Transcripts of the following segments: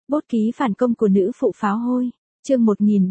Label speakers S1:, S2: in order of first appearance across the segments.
S1: Bút ký phản công của nữ phụ pháo hôi. Chương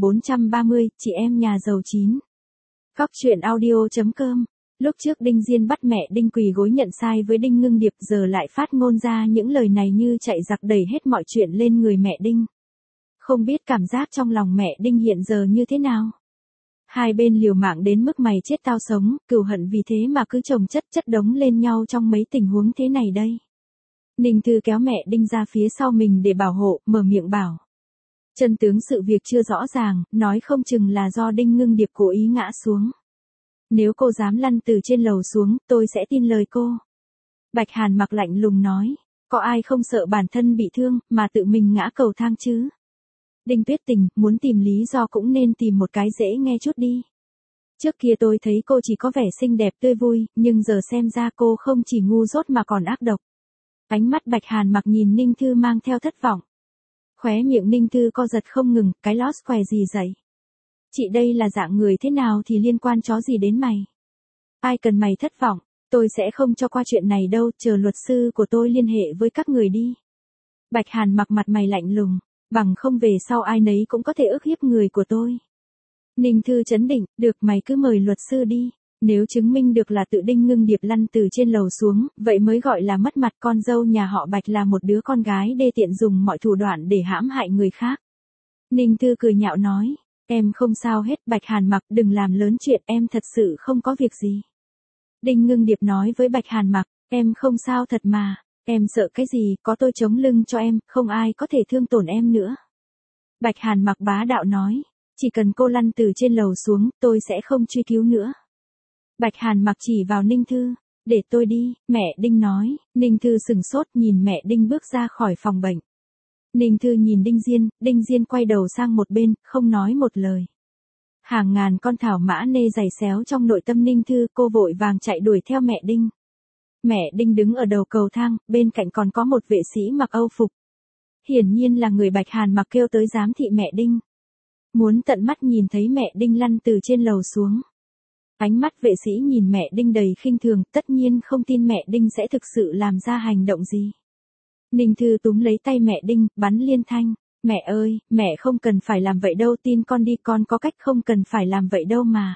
S1: 1430, chị em nhà giàu 9. Cóc truyện audio.com. Lúc trước Đinh Diên bắt mẹ Đinh quỳ gối nhận sai với Đinh Ngưng Điệp, giờ lại phát ngôn ra những lời này như chạy giặc đẩy hết mọi chuyện lên người mẹ Đinh. Không biết cảm giác trong lòng mẹ Đinh hiện giờ như thế nào. Hai bên liều mạng đến mức mày chết tao sống, cừu hận vì thế mà cứ chồng chất đống lên nhau trong mấy tình huống thế này đây. Ninh Thư kéo mẹ Đinh ra phía sau mình để bảo hộ, mở miệng bảo. Chân tướng sự việc chưa rõ ràng, nói không chừng là do Đinh Ngưng Điệp cố ý ngã xuống. Nếu cô dám lăn từ trên lầu xuống, tôi sẽ tin lời cô. Bạch Hàn Mặc lạnh lùng nói, có ai không sợ bản thân bị thương, mà tự mình ngã cầu thang chứ? Đinh Tuyết Tình, muốn tìm lý do cũng nên tìm một cái dễ nghe chút đi. Trước kia tôi thấy cô chỉ có vẻ xinh đẹp tươi vui, nhưng giờ xem ra cô không chỉ ngu dốt mà còn ác độc. Ánh mắt Bạch Hàn Mặc nhìn Ninh Thư mang theo thất vọng. Khóe miệng Ninh Thư co giật không ngừng, cái lót què gì vậy? Chị đây là dạng người thế nào thì liên quan chó gì đến mày? Ai cần mày thất vọng, tôi sẽ không cho qua chuyện này đâu, chờ luật sư của tôi liên hệ với các người đi. Bạch Hàn Mặc mặt mày lạnh lùng, bằng không về sau ai nấy cũng có thể ức hiếp người của tôi. Ninh Thư trấn định, được, mày cứ mời luật sư đi. Nếu chứng minh được là tự Đinh Ngưng Điệp lăn từ trên lầu xuống, vậy mới gọi là mất mặt. Con dâu nhà họ Bạch là một đứa con gái đê tiện dùng mọi thủ đoạn để hãm hại người khác. Ninh Thư cười nhạo nói, em không sao hết. Bạch Hàn Mặc, đừng làm lớn chuyện, em thật sự không có việc gì. Đinh Ngưng Điệp nói với Bạch Hàn Mặc, em không sao thật mà, em sợ cái gì, có tôi chống lưng cho em, không ai có thể thương tổn em nữa. Bạch Hàn Mặc bá đạo nói, chỉ cần cô lăn từ trên lầu xuống, tôi sẽ không truy cứu nữa. Bạch Hàn Mặc chỉ vào Ninh Thư, để tôi đi, mẹ Đinh nói. Ninh Thư sừng sốt nhìn mẹ Đinh bước ra khỏi phòng bệnh. Ninh Thư nhìn Đinh Diên quay đầu sang một bên, không nói một lời. Hàng ngàn con thảo mã nê giày xéo trong nội tâm Ninh Thư, cô vội vàng chạy đuổi theo mẹ Đinh. Mẹ Đinh đứng ở đầu cầu thang, bên cạnh còn có một vệ sĩ mặc Âu phục. Hiển nhiên là người Bạch Hàn Mặc kêu tới giám thị mẹ Đinh. Muốn tận mắt nhìn thấy mẹ Đinh lăn từ trên lầu xuống. Ánh mắt vệ sĩ nhìn mẹ Đinh đầy khinh thường, tất nhiên không tin mẹ Đinh sẽ thực sự làm ra hành động gì. Ninh Thư túm lấy tay mẹ Đinh, bắn liên thanh, mẹ ơi, mẹ không cần phải làm vậy đâu, tin con đi, con có cách, không cần phải làm vậy đâu mà.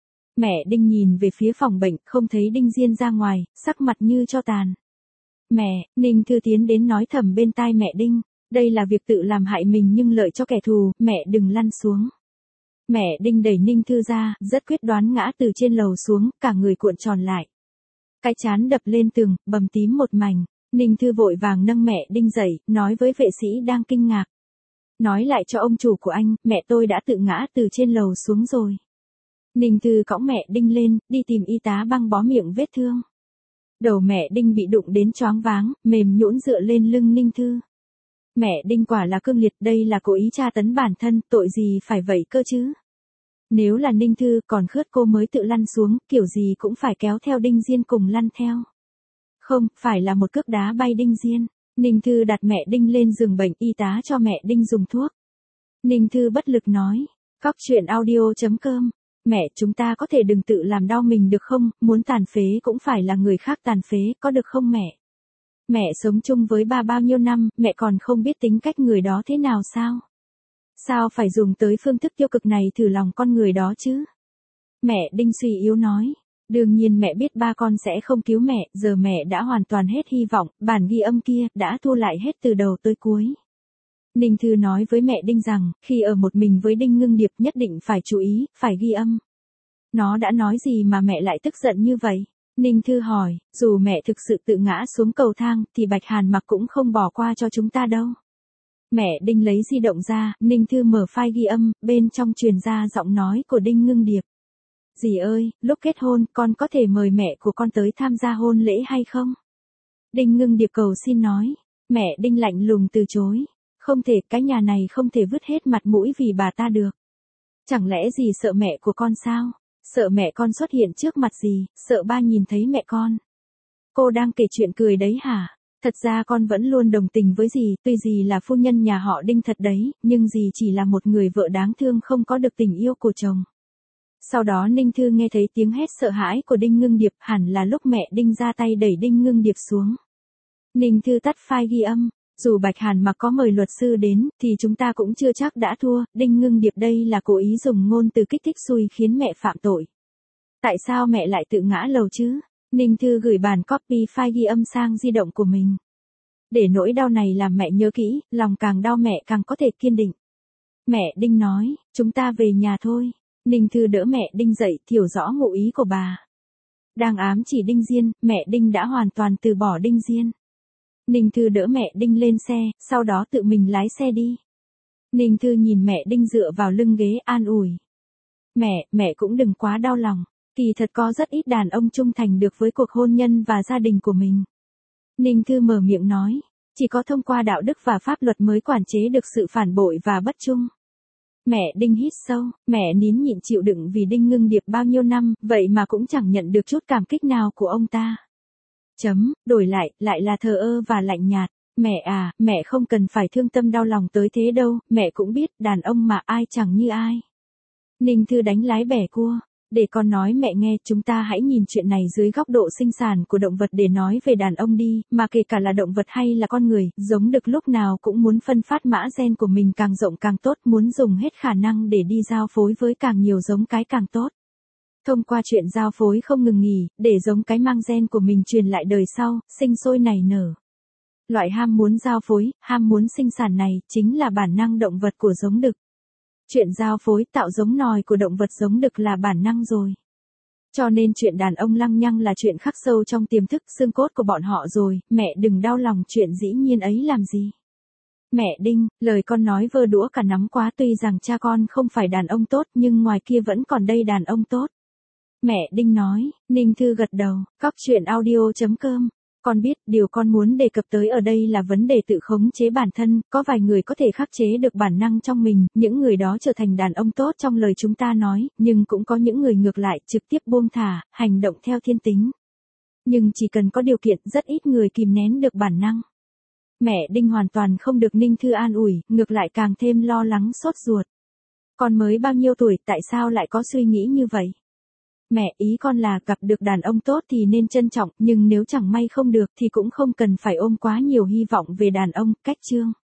S1: Mẹ Đinh nhìn về phía phòng bệnh, không thấy Đinh Diên ra ngoài, sắc mặt như tro tàn. Mẹ, Ninh Thư tiến đến nói thầm bên tai mẹ Đinh, đây là việc tự làm hại mình nhưng lợi cho kẻ thù, mẹ đừng lăn xuống. Mẹ Đinh đẩy Ninh Thư ra, rất quyết đoán ngã từ trên lầu xuống, cả người cuộn tròn lại. Cái trán đập lên tường, bầm tím một mảnh. Ninh Thư vội vàng nâng mẹ Đinh dậy, nói với vệ sĩ đang kinh ngạc. Nói lại cho ông chủ của anh, mẹ tôi đã tự ngã từ trên lầu xuống rồi. Ninh Thư cõng mẹ Đinh lên, đi tìm y tá băng bó miệng vết thương. Đầu mẹ Đinh bị đụng đến choáng váng, mềm nhũn dựa lên lưng Ninh Thư. Mẹ Đinh quả là cương liệt, đây là cố ý tra tấn bản thân, tội gì phải vậy cơ chứ. Nếu là Ninh Thư còn khướt cô mới tự lăn xuống, kiểu gì cũng phải kéo theo Đinh Diên cùng lăn theo. Không, phải là một cước đá bay Đinh Diên. Ninh Thư đặt mẹ Đinh lên giường bệnh, y tá cho mẹ Đinh dùng thuốc. Ninh Thư bất lực nói, cóc truyện audio.com, mẹ chúng ta có thể đừng tự làm đau mình được không, muốn tàn phế cũng phải là người khác tàn phế, có được không mẹ? Mẹ sống chung với ba bao nhiêu năm, mẹ còn không biết tính cách người đó thế nào sao? Sao phải dùng tới phương thức tiêu cực này thử lòng con người đó chứ? Mẹ Đinh suy yếu nói. Đương nhiên mẹ biết ba con sẽ không cứu mẹ, giờ mẹ đã hoàn toàn hết hy vọng, bản ghi âm kia đã thu lại hết từ đầu tới cuối. Ninh Thư nói với mẹ Đinh rằng, khi ở một mình với Đinh Ngưng Điệp nhất định phải chú ý, phải ghi âm. Nó đã nói gì mà mẹ lại tức giận như vậy? Ninh Thư hỏi, dù mẹ thực sự tự ngã xuống cầu thang, thì Bạch Hàn Mặc cũng không bỏ qua cho chúng ta đâu. Mẹ Đinh lấy di động ra, Ninh Thư mở file ghi âm, bên trong truyền ra giọng nói của Đinh Ngưng Điệp. Dì ơi, lúc kết hôn, con có thể mời mẹ của con tới tham gia hôn lễ hay không? Đinh Ngưng Điệp cầu xin nói. Mẹ Đinh lạnh lùng từ chối. Không thể, cái nhà này không thể vứt hết mặt mũi vì bà ta được. Chẳng lẽ dì sợ mẹ của con sao? Sợ mẹ con xuất hiện trước mặt dì, sợ ba nhìn thấy mẹ con. Cô đang kể chuyện cười đấy hả? Thật ra con vẫn luôn đồng tình với dì, tuy dì là phu nhân nhà họ Đinh thật đấy, nhưng dì chỉ là một người vợ đáng thương không có được tình yêu của chồng. Sau đó Ninh Thư nghe thấy tiếng hét sợ hãi của Đinh Ngưng Điệp, hẳn là lúc mẹ Đinh ra tay đẩy Đinh Ngưng Điệp xuống. Ninh Thư tắt file ghi âm, Dù Bạch Hàn mà có mời luật sư đến, thì chúng ta cũng chưa chắc đã thua, Đinh Ngưng Điệp đây là cố ý dùng ngôn từ kích thích xui khiến mẹ phạm tội. Tại sao mẹ lại tự ngã lầu chứ? Ninh Thư gửi bản copy file ghi âm sang di động của mình. Để nỗi đau này làm mẹ nhớ kỹ, lòng càng đau mẹ càng có thể kiên định. Mẹ Đinh nói, chúng ta về nhà thôi. Ninh Thư đỡ mẹ Đinh dậy, hiểu rõ ngụ ý của bà. Đang ám chỉ Đinh Diên, mẹ Đinh đã hoàn toàn từ bỏ Đinh Diên. Ninh Thư đỡ mẹ Đinh lên xe, sau đó tự mình lái xe đi. Ninh Thư nhìn mẹ Đinh dựa vào lưng ghế an ủi. Mẹ cũng đừng quá đau lòng. Kỳ thật có rất ít đàn ông trung thành được với cuộc hôn nhân và gia đình của mình. Ninh Thư mở miệng nói, chỉ có thông qua đạo đức và pháp luật mới quản chế được sự phản bội và bất trung. Mẹ Đinh hít sâu, mẹ nín nhịn chịu đựng vì Đinh Ngưng Điệp bao nhiêu năm, vậy mà cũng chẳng nhận được chút cảm kích nào của ông ta. Đổi lại là thờ ơ và lạnh nhạt. Mẹ à, mẹ không cần phải thương tâm đau lòng tới thế đâu, mẹ cũng biết đàn ông mà ai chẳng như ai. Ninh Thư đánh lái bẻ cua. Để con nói mẹ nghe, chúng ta hãy nhìn chuyện này dưới góc độ sinh sản của động vật để nói về đàn ông đi, mà kể cả là động vật hay là con người, giống đực lúc nào cũng muốn phân phát mã gen của mình càng rộng càng tốt, muốn dùng hết khả năng để đi giao phối với càng nhiều giống cái càng tốt. Thông qua chuyện giao phối không ngừng nghỉ, để giống cái mang gen của mình truyền lại đời sau, sinh sôi nảy nở. Loại ham muốn giao phối, ham muốn sinh sản này, chính là bản năng động vật của giống đực. Chuyện giao phối tạo giống nòi của động vật giống đực là bản năng rồi. Cho nên chuyện đàn ông lăng nhăng là chuyện khắc sâu trong tiềm thức xương cốt của bọn họ rồi, mẹ đừng đau lòng chuyện dĩ nhiên ấy làm gì. Mẹ Đinh, lời con nói vơ đũa cả nắm quá, tuy rằng cha con không phải đàn ông tốt nhưng ngoài kia vẫn còn đây đàn ông tốt. Mẹ Đinh nói, Ninh Thư gật đầu, coptruyện.audio.com. Con biết, điều con muốn đề cập tới ở đây là vấn đề tự khống chế bản thân, có vài người có thể khắc chế được bản năng trong mình, những người đó trở thành đàn ông tốt trong lời chúng ta nói, nhưng cũng có những người ngược lại, trực tiếp buông thả, hành động theo thiên tính. Nhưng chỉ cần có điều kiện, rất ít người kìm nén được bản năng. Mẹ Đinh hoàn toàn không được Ninh Thư an ủi, ngược lại càng thêm lo lắng sốt ruột. Con mới bao nhiêu tuổi, tại sao lại có suy nghĩ như vậy? Mẹ, ý con là gặp được đàn ông tốt thì nên trân trọng, nhưng nếu chẳng may không được thì cũng không cần phải ôm quá nhiều hy vọng về đàn ông. Cách chương